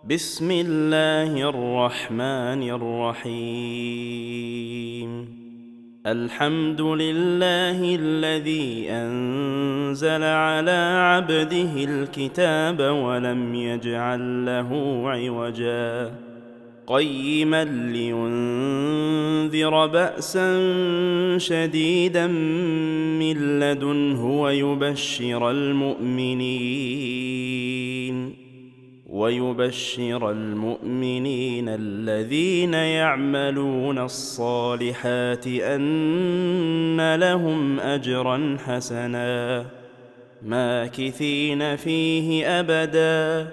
بسم الله الرحمن الرحيم. الحمد لله الذي أنزل على عبده الكتاب ولم يجعل له عوجا قيما لينذر بأسا شديدا من لدنه ويبشر المؤمنين الذين يعملون الصالحات أن لهم أجرا حسنا ماكثين فيه أبدا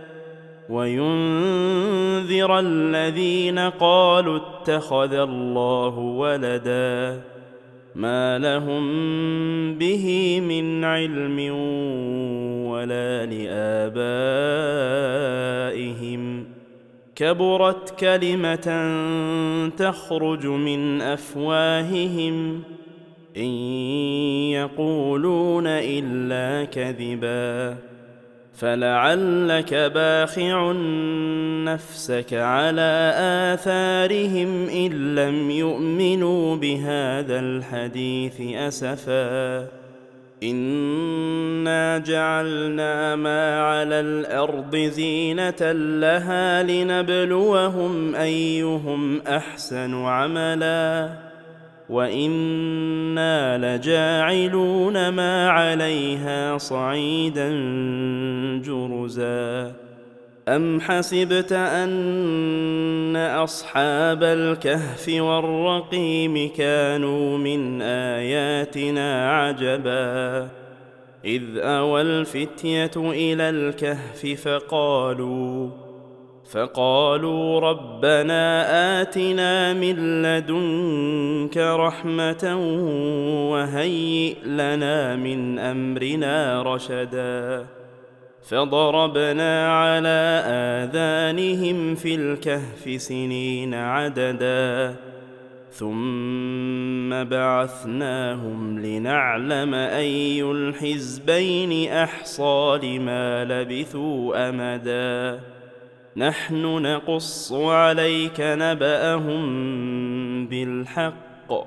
وينذر الذين قالوا اتخذ الله ولدا ما لهم به من علم ولا لآبائهم كبرت كلمة تخرج من أفواههم إن يقولون إلا كذبا فلعلك باخع نفسك على آثارهم إن لم يؤمنوا بهذا الحديث أسفا إنا جعلنا ما على الأرض زينة لها لنبلوهم أيهم أحسن عملا وإنا لجاعلون ما عليها صعيدا جرزا أم حسبت أن أصحاب الكهف والرقيم كانوا من آياتنا عجبا إذ أوى الفتية إلى الكهف فقالوا ربنا آتنا من لدنك رحمة وهيئ لنا من أمرنا رشدا فضربنا على آذانهم في الكهف سنين عددا ثم بعثناهم لنعلم أي الحزبين أحصى لما لبثوا أمدا نحن نقص عليك نبأهم بالحق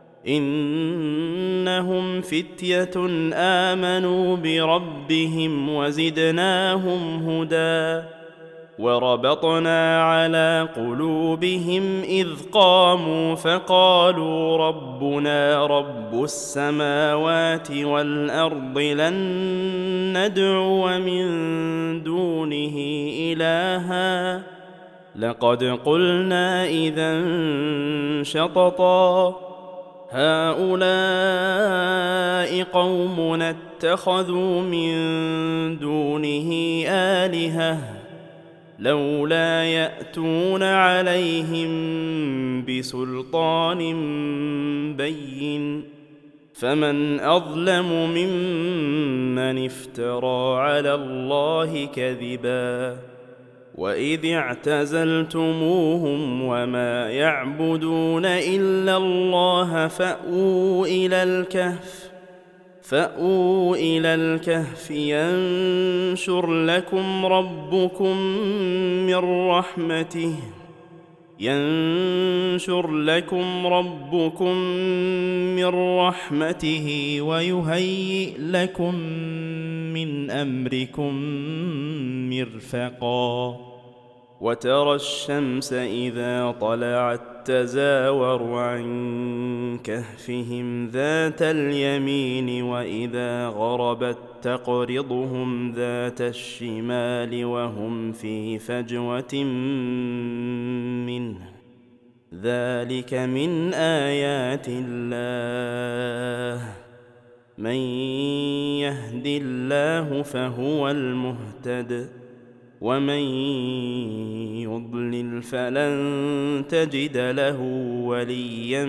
إنهم فتية آمنوا بربهم وزدناهم هدى وربطنا على قلوبهم إذ قاموا فقالوا ربنا رب السماوات والأرض لن ندعو من دونه إلها لقد قلنا إذا شططا هؤلاء قومنا اتخذوا من دونه آلهة لولا يأتون عليهم بسلطان بين فمن أظلم ممن افترى على الله كذبا وإذ اعتزلتموهم وما يعبدون إلا الله فأووا إلى الكهف ينشر لكم ربكم من رحمته ويهيئ لكم من أمركم مرفقا وترى الشمس إذا طلعت تزاور عن كهفهم ذات اليمين وإذا غربت تقرضهم ذات الشمال وهم في فجوة منه ذلك من آيات الله من يهد الله فهو المهتد ومن يضلل فلن تجد له وليا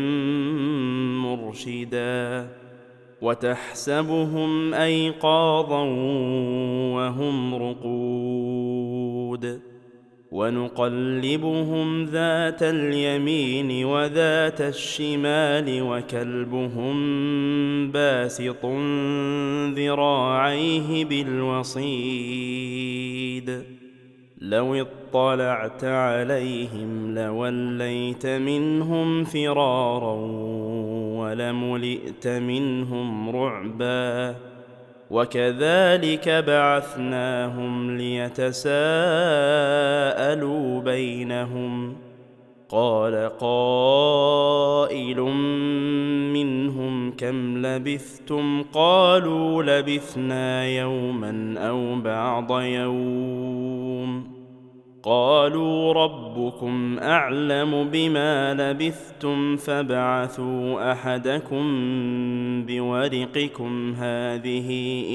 مرشدا وتحسبهم أيقاظا وهم رقود ونقلبهم ذات اليمين وذات الشمال وكلبهم باسط ذراعيه بالوصيد لو اطلعت عليهم لوليت منهم فرارا ولملئت منهم رعبا وكذلك بعثناهم ليتساءلوا بينهم قال قائل منهم كم لبثتم قالوا لبثنا يوما أو بعض يوم قالوا ربكم أعلم بما لبثتم فابعثوا أحدكم بورقكم هذه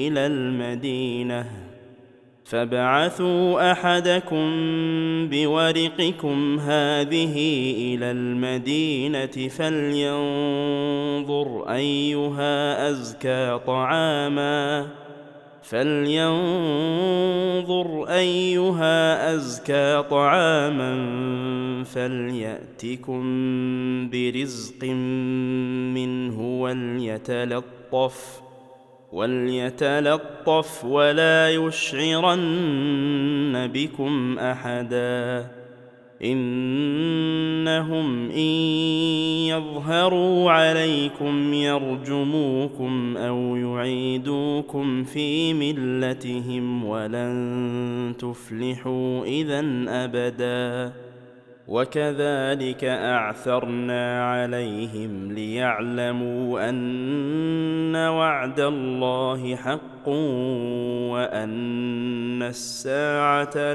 إلى المدينة فلينظر أيها أزكى طعاما فليأتكم برزق منه وليتلطف ولا يشعرن بكم أحدا إنهم إن يظهروا عليكم يرجموكم أو يعيدوكم في ملتهم ولن تفلحوا إذا أبدا وكذلك أعثرنا عليهم ليعلموا أن وعد الله حق وأن الساعة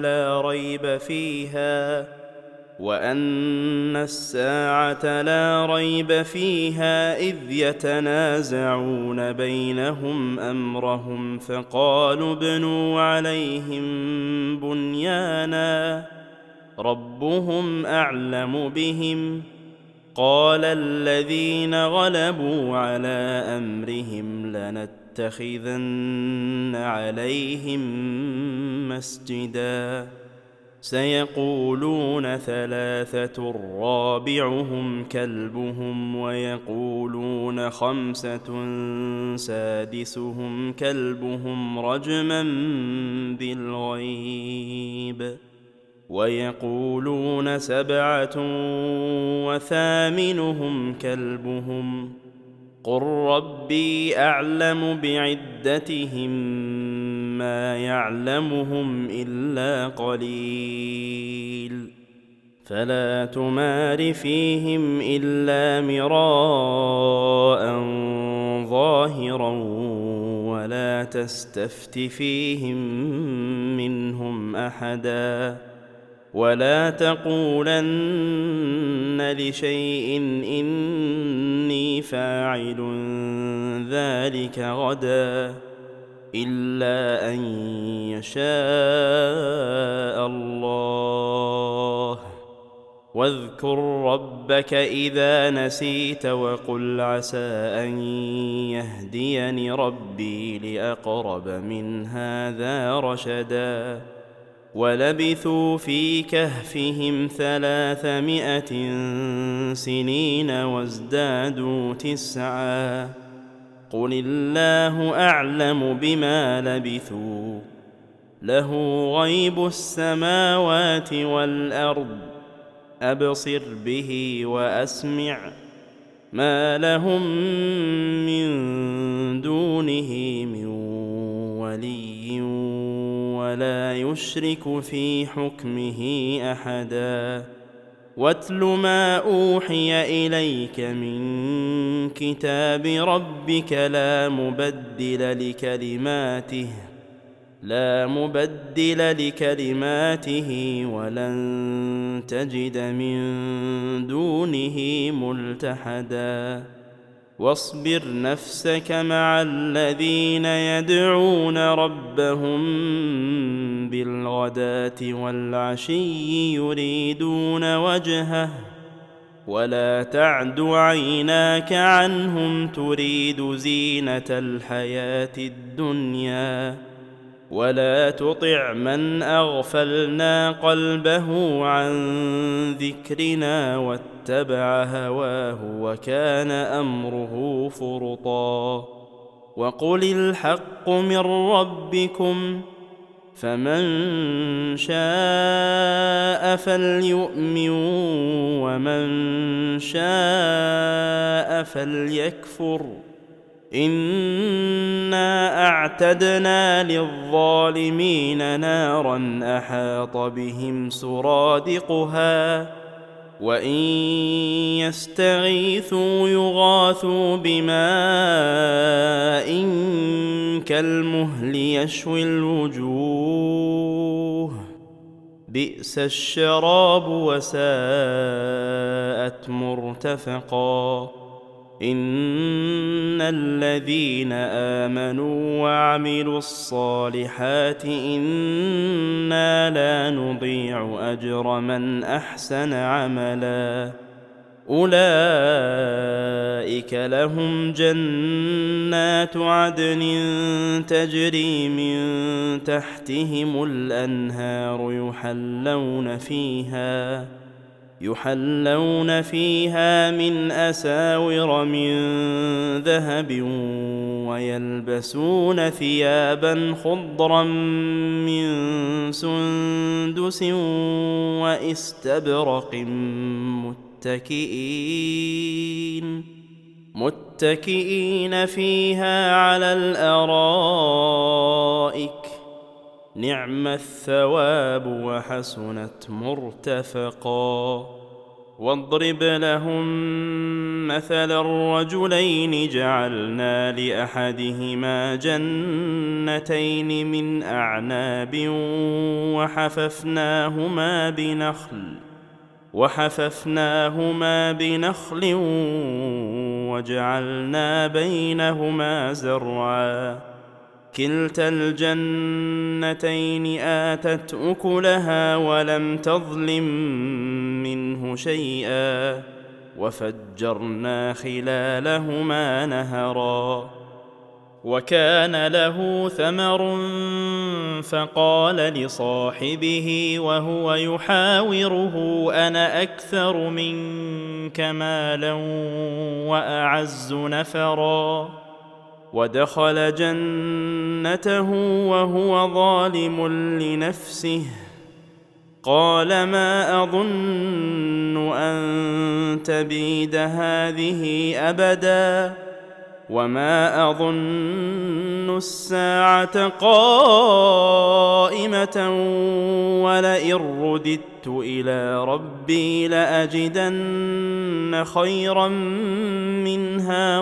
لا ريب فيها إذ يتنازعون بينهم أمرهم فقالوا ابنوا عليهم بنيانا ربهم أعلم بهم قال الذين غلبوا على أمرهم لنتخذن عليهم مسجدا سيقولون 3 رابعهم كلبهم ويقولون 5 سادسهم كلبهم رجما بالغيب ويقولون 7 وثامنهم كلبهم قل ربي أعلم بعدتهم ما يعلمهم إلا قليل فلا تمار فيهم إلا مراء ظاهرا ولا تستفت فيهم منهم أحدا ولا تقولن لشيء إني فاعل ذلك غدا إلا أن يشاء الله واذكر ربك إذا نسيت وقل عسى أن يهديني ربي لأقرب من هذا رشدا ولبثوا في كهفهم 300 سنين وازدادوا 9 قل الله أعلم بما لبثوا له غيب السماوات والأرض أبصر به وأسمع ما لهم من دونه من ولي ولا يشرك في حكمه أحدا واتل ما أوحي إليك من كتاب ربك لا مبدل لكلماته ولن تجد من دونه ملتحدا واصبر نفسك مع الذين يدعون ربهم بالغداة والعشي يريدون وجهه ولا تعد عيناك عنهم تريد زينة الحياة الدنيا ولا تطع من أغفلنا قلبه عن ذكرنا واتبع هواه وكان أمره فرطا وقل الحق من ربكم فمن شاء فليؤمن ومن شاء فليكفر إنا أعتدنا للظالمين نارا أحاط بهم سرادقها وإن يستغيثوا يغاثوا بماء كالمهل يشوي الوجوه بئس الشراب وساءت مرتفقا إن الذين آمنوا وعملوا الصالحات إنا لا نضيع أجر من أحسن عملا أولئك لهم جنات عدن تجري من تحتهم الأنهار يحلون فيها من أساور من ذهب ويلبسون ثيابا خضرا من سندس واستبرق متكئين فيها على الأرائك نعم الثواب وحسنت مرتفقا واضرب لهم مثل الرجلين جعلنا لأحدهما جنتين من أعناب وحففناهما بنخل وجعلنا بينهما زرعا كلتا الجنتين آتت أكلها ولم تظلم منه شيئا وفجرنا خلالهما نهرا وكان له ثمر فقال لصاحبه وهو يحاوره أنا أكثر منك مالا وأعز نفرا ودخل جنته وهو ظالم لنفسه قال ما أظن أن تبيد هذه أبدا وما أظن الساعة قائمة ولئن رددت إلى ربي لأجدن خيرا منها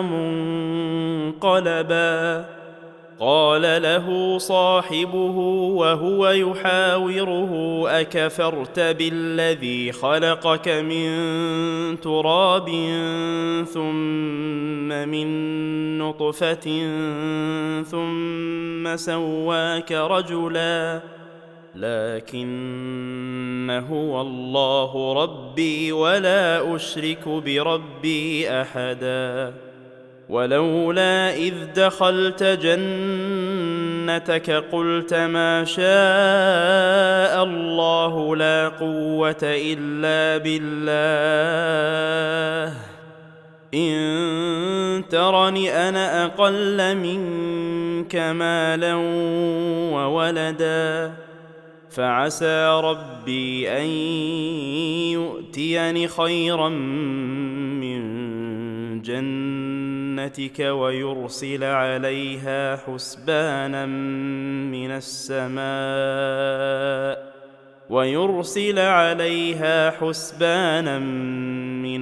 منقلبا قال له صاحبه وهو يحاوره أكفرت بالذي خلقك من تراب ثم من نطفة ثم سواك رجلا لكن هو الله ربي ولا أشرك بربي أحدا ولولا إذ دخلت جنتك قلت ما شاء الله لا قوة إلا بالله إن ترني أنا أقل منك مالا وولدا فعسى ربي أن يؤتيني خيرا من جنتك ويرسل عليها حسبانا من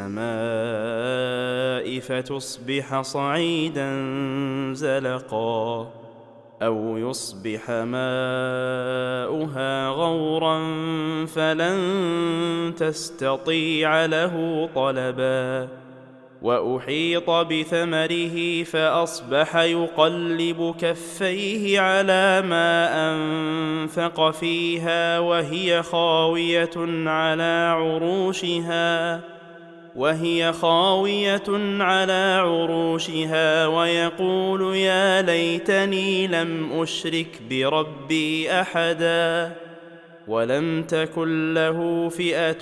السماء فتصبح صعيدا زلقا أو يصبح ماؤها غورا فلن تستطيع له طلبا وأحيط بثمره فأصبح يقلب كفيه على ما أنفق فيها وهي خاوية على عروشها ويقول يا ليتني لم أشرك بربي أحدا ولم تكن له فئة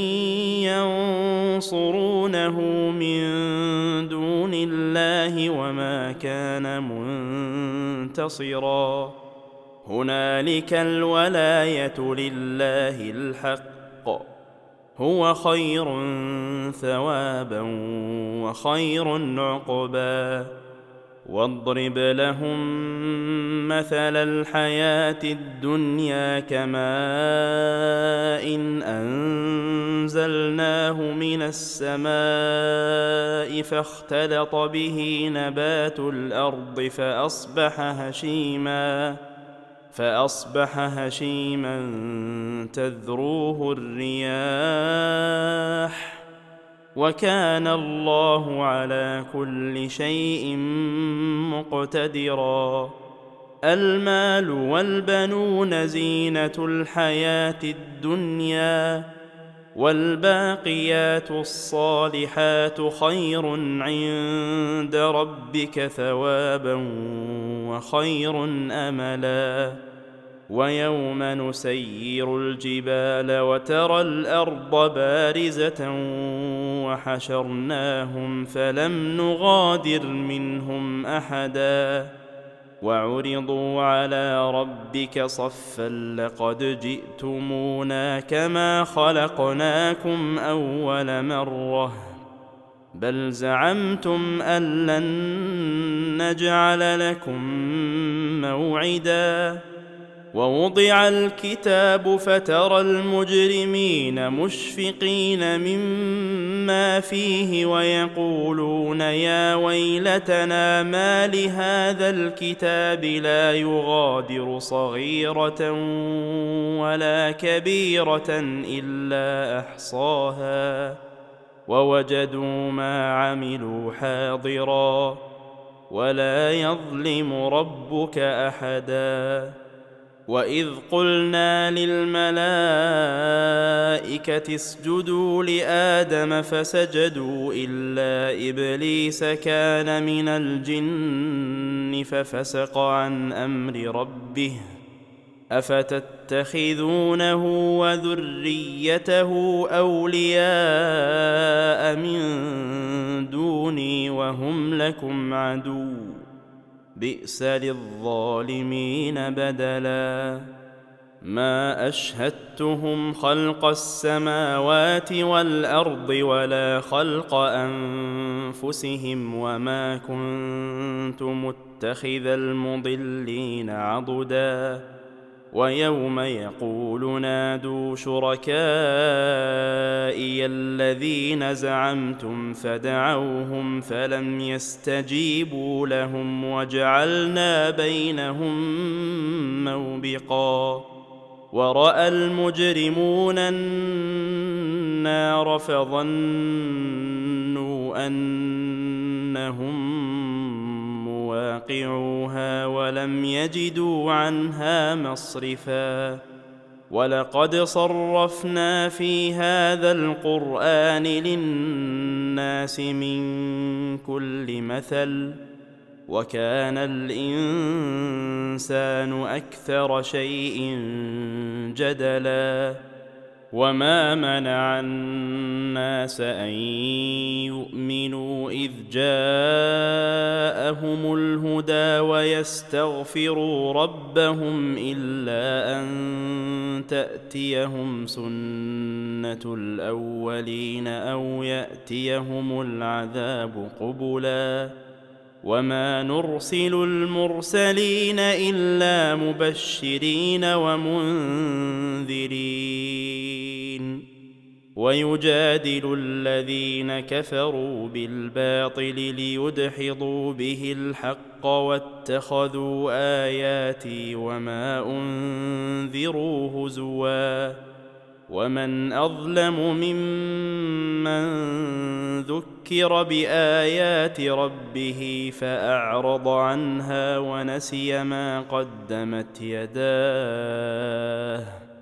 ينصرونه من دون الله وما كان منتصرا هنالك الولاية لله الحق، هو خير ثوابا وخير عقبا. واضرب لهم مثل الحياة الدنيا كماء إن أنزلناه من السماء فاختلط به نبات الأرض فأصبح هشيما تذروه الرياح، وكان الله على كل شيء مقتدرا. المال والبنون زينة الحياة الدنيا، والباقيات الصالحات خير عند ربك ثوابا وخير أملا. ويوم نسير الجبال وترى الأرض بارزة وحشرناهم فلم نغادر منهم أحدا، وعرضوا على ربك صفا لقد جئتمونا كما خلقناكم أول مرة بل زعمتم أن لن نجعل لكم موعدا. ووضع الكتاب فترى المجرمين مشفقين مما فيه ويقولون يا ويلتنا ما لهذا الكتاب لا يغادر صغيرة ولا كبيرة إلا أحصاها ووجدوا ما عملوا حاضرا ولا يظلم ربك أحدا. وإذ قلنا للملائكة اسجدوا لآدم فسجدوا إلا إبليس كان من الجن ففسق عن أمر ربه أفتتخذونه وذريته أولياء من دوني وهم لكم عدو بئس للظالمين بدلا. ما أشهدتهم خلق السماوات والأرض ولا خلق أنفسهم وما كنت متخذ المضلين عضدا. ويوم يقول نادوا شركائي الذين زعمتم فدعوهم فلم يستجيبوا لهم وجعلنا بينهم موبقا. ورأى المجرمون النار فظنوا أنهم مواقعوها ولم يجدوا عنها مصرفا. ولقد صرفنا في هذا القرآن للناس من كل مثل وكان الإنسان أكثر شيء جدلا. وما منع الناس أن يؤمنوا إذ جاءهم الهدى ويستغفروا ربهم إلا أن تأتيهم سنة الأولين أو يأتيهم العذاب قبلا. وما نرسل المرسلين إلا مبشرين ومنذرين ويجادل الذين كفروا بالباطل ليدحضوا به الحق واتخذوا آياتي وما أنذروا هزوا. ومن أظلم ممن ذكر بآيات ربه فأعرض عنها ونسي ما قدمت يداه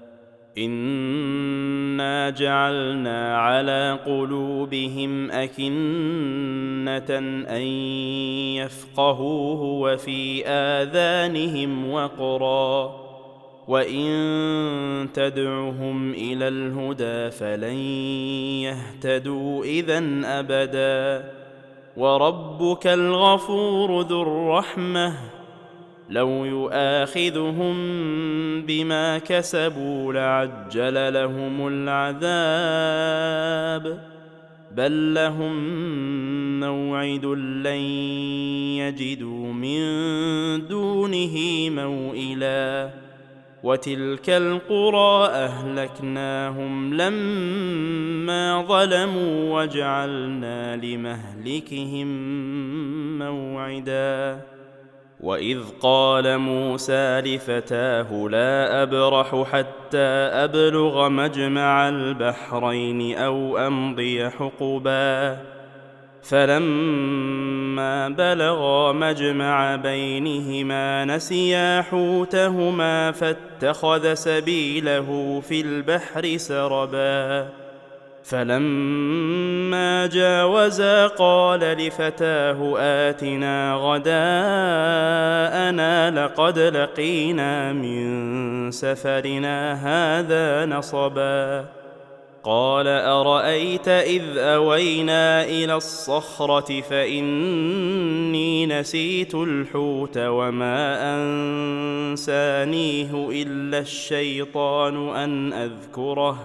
إنا جعلنا على قلوبهم أكنة أن يفقهوه وفي آذانهم وقرا وإن تدعهم إلى الهدى فلن يهتدوا إذن أبدا. وربك الغفور ذو الرحمة لو يؤاخذهم بما كسبوا لعجل لهم العذاب، بل لهم موعد لن يجدوا من دونه موئلا. وتلك القرى أهلكناهم لما ظلموا وجعلنا لمهلكهم موعدا. وإذ قال موسى لفتاه لا أبرح حتى أبلغ مجمع البحرين أو أمضي حقبا، فلما بلغا مجمع بينهما نسيا حوتهما فاتخذ سبيله في البحر سربا. فلما جاوزا قال لفتاه آتنا غداءنا لقد لقينا من سفرنا هذا نصبا. قال أرأيت إذ أوينا إلى الصخرة فإني نسيت الحوت وما أنسانيه إلا الشيطان أن أذكره،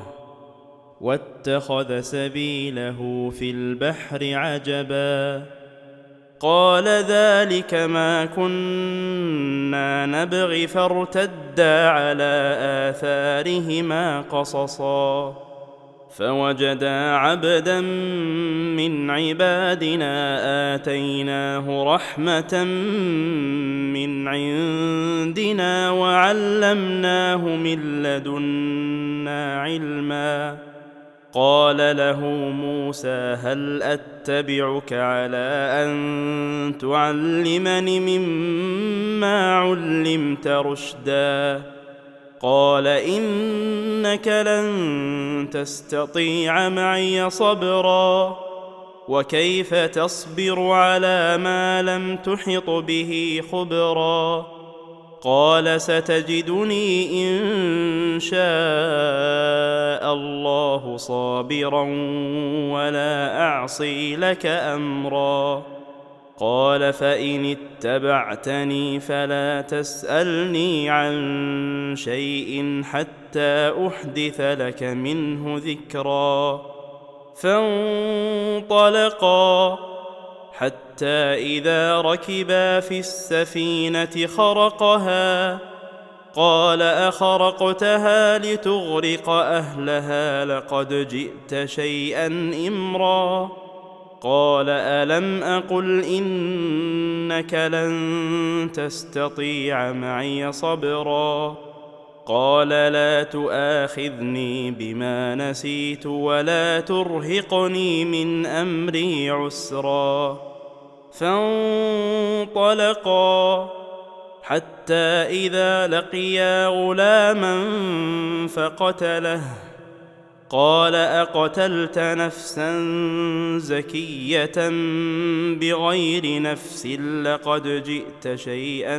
واتخذ سبيله في البحر عجبا. قال ذلك ما كنا نبغي فارتدا على آثارهما قصصا. فوجدا عبدا من عبادنا آتيناه رحمة من عندنا وعلمناه من لدنا علما. قال له موسى هل أتبعك على أن تعلمني مما علمت رشدا؟ قال إنك لن تستطيع معي صبرا، وكيف تصبر على ما لم تحط به خبرا؟ قال ستجدني إن شاء الله صابرا ولا أعصي لك أمرا. قال فإن اتبعتني فلا تسألني عن شيء حتى أحدث لك منه ذكرا. فانطلقا حتى إذا ركبا في السفينة خرقها قال أخرقتها لتغرق أهلها لقد جئت شيئا إمرا. قال ألم أقل إنك لن تستطيع معي صبرا؟ قال لا تؤاخذني بما نسيت ولا ترهقني من أمري عسرا. فانطلقا حتى إذا لقيا غلاما فقتله. قال أقتلت نفسا زكية بغير نفس لقد جئت شيئا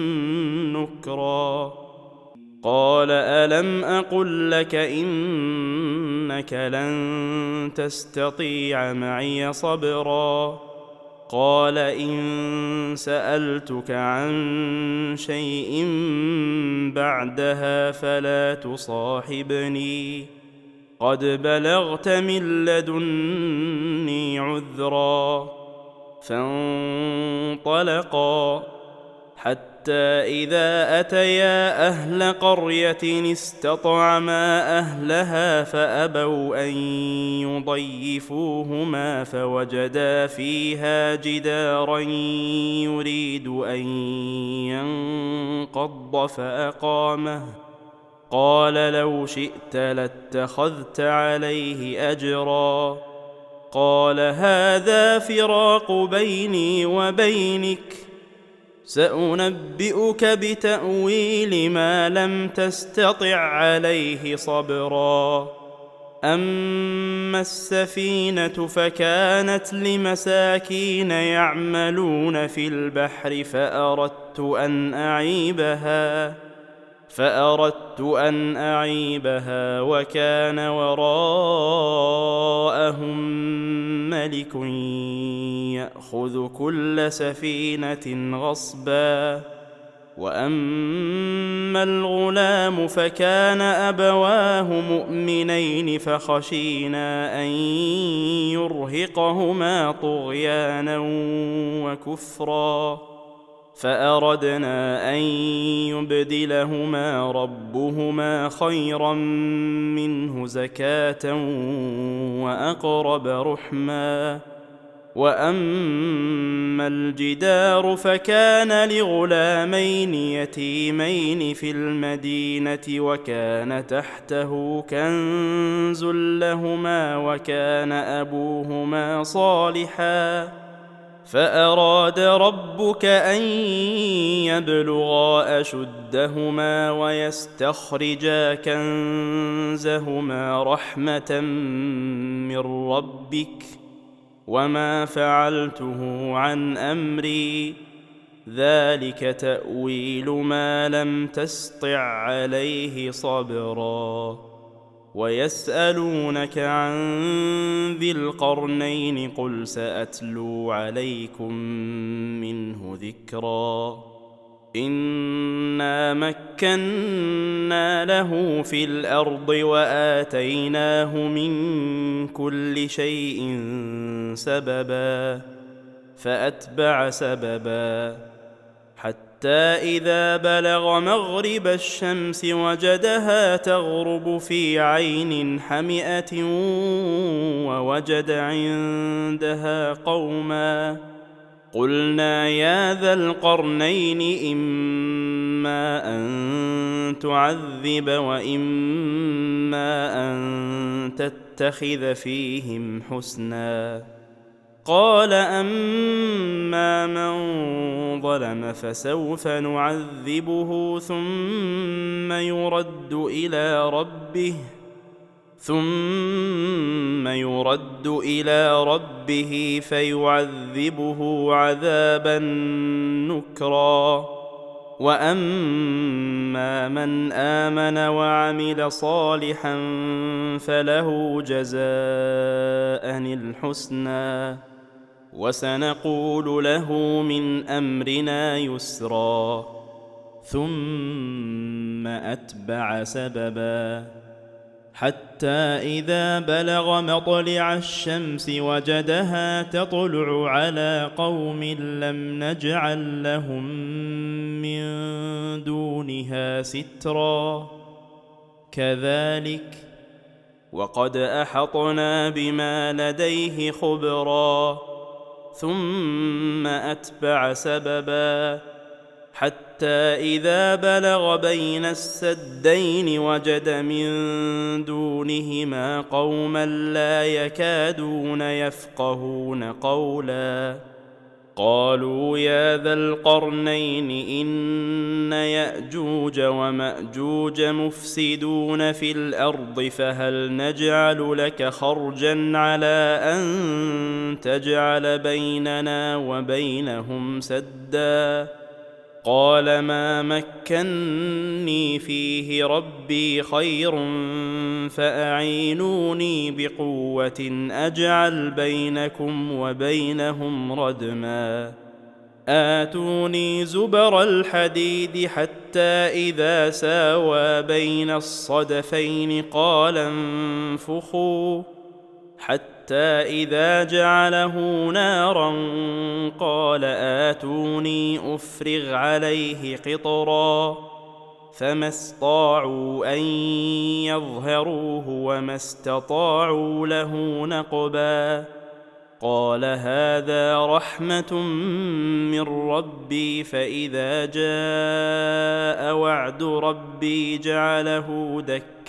نكرا. قال ألم أقل لك إنك لن تستطيع معي صبرا؟ قال إن سألتك عن شيء بعدها فلا تصاحبني، قد بلغت من لدني عذرا. فانطلقا حتى إذا أتيا أهل قرية استطعما أهلها فأبوا أن يضيفوهما فوجدا فيها جدارا يريد أن ينقض فأقامه. قال لو شئت لاتخذت عليه أجرا. قال هذا فراق بيني وبينك، سأنبئك بتأويل ما لم تستطع عليه صبرا. أما السفينة فكانت لمساكين يعملون في البحر فأردت أن أعيبها وكان وراءهم ملك يأخذ كل سفينة غصبا. وأما الغلام فكان أبواه مؤمنين فخشينا أن يرهقهما طغيانا وكفرا فأردنا أن يبدلهما ربهما خيرا منه زكاة وأقرب رحما. وأما الجدار فكان لغلامين يتيمين في المدينة وكان تحته كنز لهما وكان أبوهما صالحا فأراد ربك أن يبلغا أشدهما ويستخرجا كنزهما رحمة من ربك وما فعلته عن أمري ذلك تأويل ما لم تسطع عليه صبرا. ويسألونك عن ذي القرنين قل سأتلو عليكم منه ذكرا. إنا مكنا له في الأرض وآتيناه من كل شيء سببا فأتبع سببا حتى إذا بلغ مغرب الشمس وجدها تغرب في عين حمئة ووجد عندها قوما قلنا يا ذا القرنين إما أن تعذب وإما أن تتخذ فيهم حسنا. قال أما من ظلم فسوف نعذبه ثم يرد إلى ربه فيعذبه عذابا نكرا. وأما من آمن وعمل صالحا فله جزاء الحسنى وسنقول له من أمرنا يسرا. ثم أتبع سببا حتى إذا بلغ مطلع الشمس وجدها تطلع على قوم لم نجعل لهم من دونها سترا كذلك وقد أحطنا بما لديه خبرا. ثم أتبع سببا حتى إذا بلغ بين السدين وجد من دونهما قوما لا يكادون يفقهون قولا قالوا يا ذا القرنين إن يأجوج ومأجوج مفسدون في الأرض فهل نجعل لك خرجا على أن تجعل بيننا وبينهم سدا. قال ما مكني فيه ربي خير فأعينوني بقوة أجعل بينكم وبينهم ردما. آتوني زبر الحديد حتى إذا ساوى بين الصدفين قال انفخوا حتى إذا جعله نارا قال آتوني أفرغ عليه قطرا فما استطاعوا أن يظهروه وما استطاعوا له نقبا. قال هذا رحمة من ربي فإذا جاء وعد ربي جعله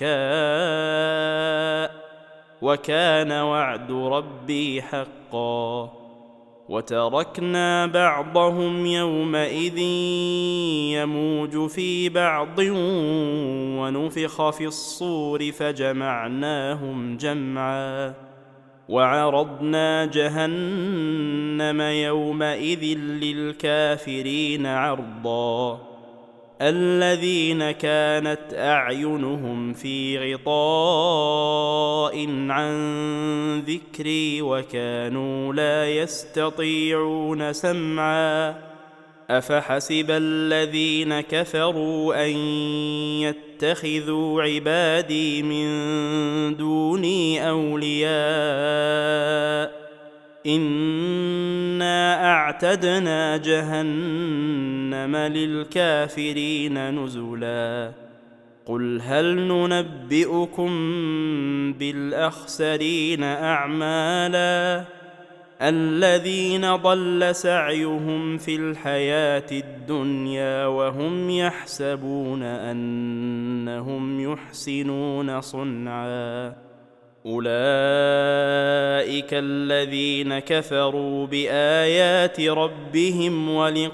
دكاء وكان وعد ربي حقا. وتركنا بعضهم يومئذ يموج في بعض ونفخ في الصور فجمعناهم جمعا. وعرضنا جهنم يومئذ للكافرين عرضا. الذين كانت أعينهم في غطاء عن ذكري وكانوا لا يستطيعون سمعا أفحسب الذين كفروا أن يتخذوا عبادي من دوني أولياء إنا أعتدنا جهنم للكافرين نزلا قل هل ننبئكم بالأخسرين أعمالا الذين ضل سعيهم في الحياة الدنيا وهم يحسبون أنهم يحسنون صنعا أولئك الذين كفروا بآيات ربهم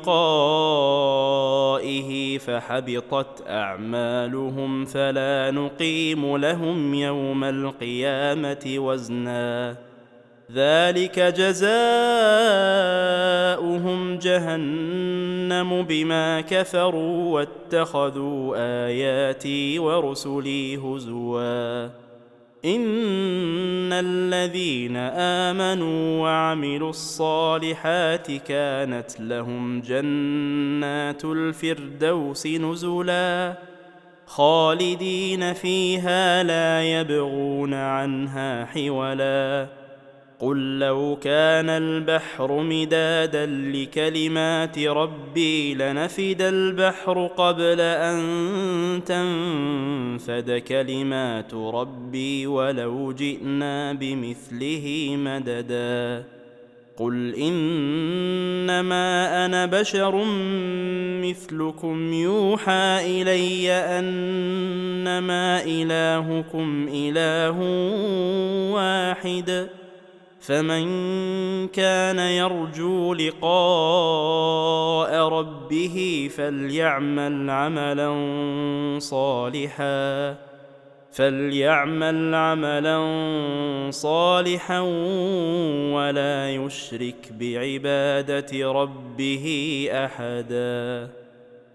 ولقائه فحبطت أعمالهم فلا نقيم لهم يوم القيامة وزنا ذلك جزاؤهم جهنم بما كفروا واتخذوا آياتي ورسلي هزوا إن الذين آمنوا وعملوا الصالحات كانت لهم جنات الفردوس نزلا خالدين فيها لا يبغون عنها حولا قل لو كان البحر مدادا لكلمات ربي لنفد البحر قبل أن تنفد كلمات ربي ولو جئنا بمثله مددا قل إنما أنا بشر مثلكم يوحى إلي أنما إلهكم إله واحد فمن كان يرجو لقاء ربه فليعمل عملا صالحا ولا يشرك بعبادة ربه أحدا.